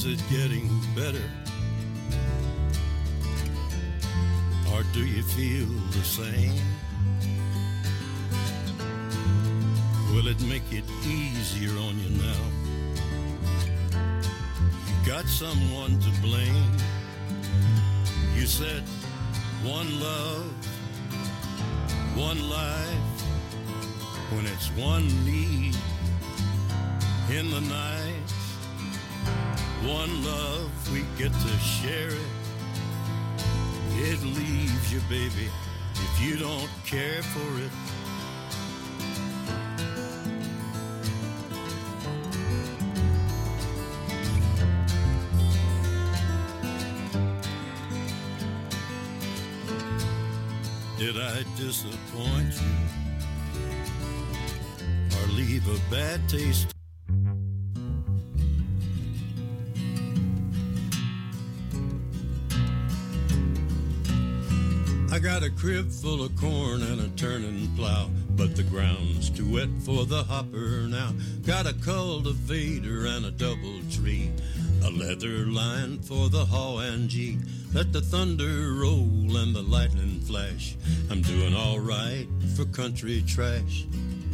it getting better? Or do you feel the same? Will it make it easier on you now? You got someone to blame. You said one love, one life, when it's one need in the night. One love, we get to share it. It leaves you, baby, if you don't care for it. Did I disappoint you or leave a bad taste? I got a crib full of corn and a turning plow, but the ground's too wet for the hopper now. Got a cultivator and a double tree, a leather line for the haw and gee. Let the thunder roll and the lightning flash. I'm doing all right for country trash.